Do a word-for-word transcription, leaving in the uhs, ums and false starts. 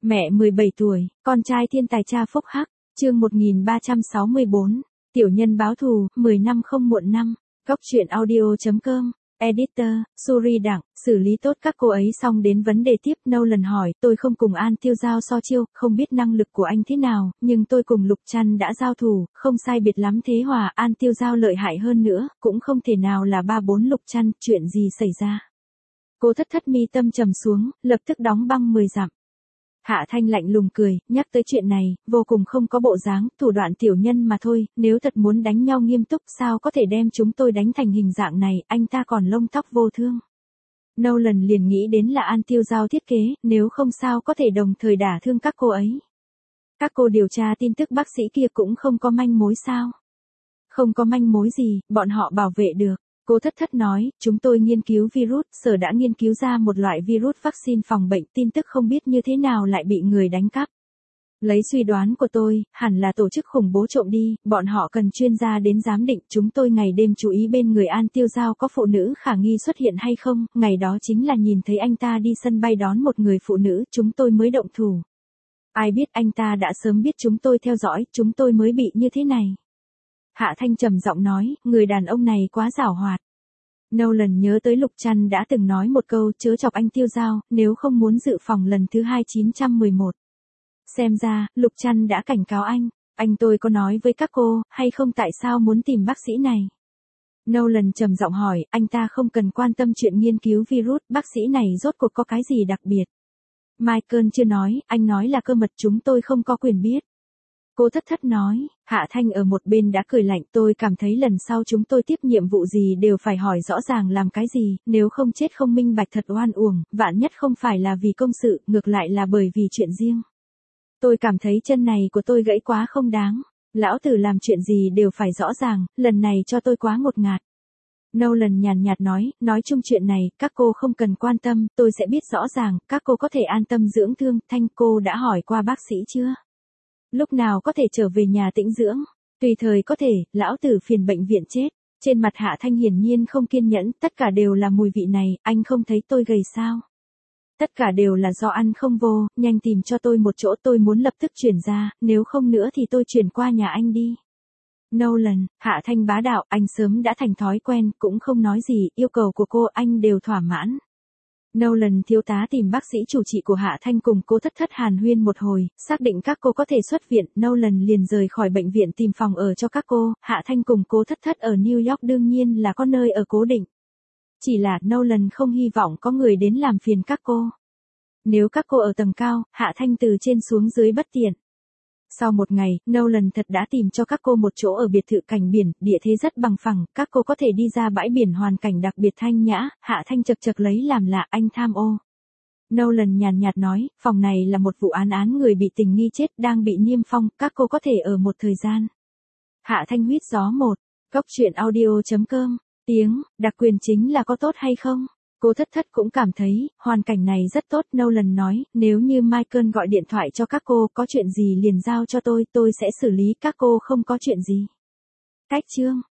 Mẹ mười bảy tuổi, con trai thiên tài cha phúc hắc, chương một nghìn ba trăm sáu mươi bốn, tiểu nhân báo thù, mười năm không muộn năm, góc truyện audio.com, editor, Suri Đặng, xử lý tốt các cô ấy xong đến vấn đề tiếp. Nolan hỏi, tôi không cùng An Tiêu giao so chiêu, không biết năng lực của anh thế nào, nhưng tôi cùng Lục Trăn đã giao thủ, không sai biệt lắm thế hòa. An Tiêu giao lợi hại hơn nữa, cũng không thể nào là ba bốn Lục Trăn, chuyện gì xảy ra. Cô thất thất mi tâm trầm xuống, lập tức đóng băng mười dặm. Hạ Thanh lạnh lùng cười, nhắc tới chuyện này, vô cùng không có bộ dáng, thủ đoạn tiểu nhân mà thôi, nếu thật muốn đánh nhau nghiêm túc sao có thể đem chúng tôi đánh thành hình dạng này, anh ta còn lông tóc vô thương. Nolan liền nghĩ đến là An Tiêu giao thiết kế, nếu không sao có thể đồng thời đả thương các cô ấy. Các cô điều tra tin tức bác sĩ kia cũng không có manh mối sao? Không có manh mối gì, bọn họ bảo vệ được. Cô thất thất nói, chúng tôi nghiên cứu virus, sở đã nghiên cứu ra một loại virus vaccine phòng bệnh, tin tức không biết như thế nào lại bị người đánh cắp. Lấy suy đoán của tôi, hẳn là tổ chức khủng bố trộm đi, bọn họ cần chuyên gia đến giám định, chúng tôi ngày đêm chú ý bên người An Tiêu giao có phụ nữ khả nghi xuất hiện hay không, ngày đó chính là nhìn thấy anh ta đi sân bay đón một người phụ nữ, chúng tôi mới động thủ. Ai biết anh ta đã sớm biết chúng tôi theo dõi, chúng tôi mới bị như thế này. Hạ Thanh trầm giọng nói, người đàn ông này quá giảo hoạt. Nolan nhớ tới Lục Trăn đã từng nói một câu, chớ chọc anh Tiêu giao, nếu không muốn dự phòng lần thứ hai chín trăm mười một. Xem ra, Lục Trăn đã cảnh cáo anh, anh tôi có nói với các cô, hay không tại sao muốn tìm bác sĩ này? Nolan trầm giọng hỏi, anh ta không cần quan tâm chuyện nghiên cứu virus, bác sĩ này rốt cuộc có cái gì đặc biệt? Michael chưa nói, anh nói là cơ mật chúng tôi không có quyền biết. Cô thất thất nói, Hạ Thanh ở một bên đã cười lạnh, tôi cảm thấy lần sau chúng tôi tiếp nhiệm vụ gì đều phải hỏi rõ ràng làm cái gì, nếu không chết không minh bạch thật oan uổng, vạn nhất không phải là vì công sự, ngược lại là bởi vì chuyện riêng. Tôi cảm thấy chân này của tôi gãy quá không đáng, lão tử làm chuyện gì đều phải rõ ràng, lần này cho tôi quá ngột ngạt. Nolan nhàn nhạt nói, nói chung chuyện này, các cô không cần quan tâm, tôi sẽ biết rõ ràng, các cô có thể an tâm dưỡng thương. Thanh, cô đã hỏi qua bác sĩ chưa? Lúc nào có thể trở về nhà tĩnh dưỡng? Tùy thời có thể, lão tử phiền bệnh viện chết. Trên mặt Hạ Thanh hiển nhiên không kiên nhẫn, tất cả đều là mùi vị này, anh không thấy tôi gầy sao? Tất cả đều là do ăn không vô, nhanh tìm cho tôi một chỗ, tôi muốn lập tức chuyển ra, nếu không nữa thì tôi chuyển qua nhà anh đi. Nolan, Hạ Thanh bá đạo, anh sớm đã thành thói quen, cũng không nói gì, yêu cầu của cô anh đều thỏa mãn. Nolan thiếu tá tìm bác sĩ chủ trị của Hạ Thanh cùng cô thất thất hàn huyên một hồi, xác định các cô có thể xuất viện, Nolan liền rời khỏi bệnh viện tìm phòng ở cho các cô, Hạ Thanh cùng cô thất thất ở New York đương nhiên là có nơi ở cố định. Chỉ là Nolan không hy vọng có người đến làm phiền các cô. Nếu các cô ở tầng cao, Hạ Thanh từ trên xuống dưới bất tiện. Sau một ngày, Nolan thật đã tìm cho các cô một chỗ ở biệt thự cạnh biển, địa thế rất bằng phẳng, các cô có thể đi ra bãi biển hoàn cảnh đặc biệt thanh nhã. Hạ Thanh chật chật lấy làm lạ, anh tham ô. Nolan nhàn nhạt nói, phòng này là một vụ án án người bị tình nghi chết đang bị niêm phong, các cô có thể ở một thời gian. Hạ Thanh huýt gió một, góc truyện audio.com, tiếng, đặc quyền chính là có tốt hay không? Cô thất thất cũng cảm thấy, hoàn cảnh này rất tốt. Nolan nói, nếu như Michael gọi điện thoại cho các cô, có chuyện gì liền giao cho tôi, tôi sẽ xử lý, các cô không có chuyện gì. Cách chương.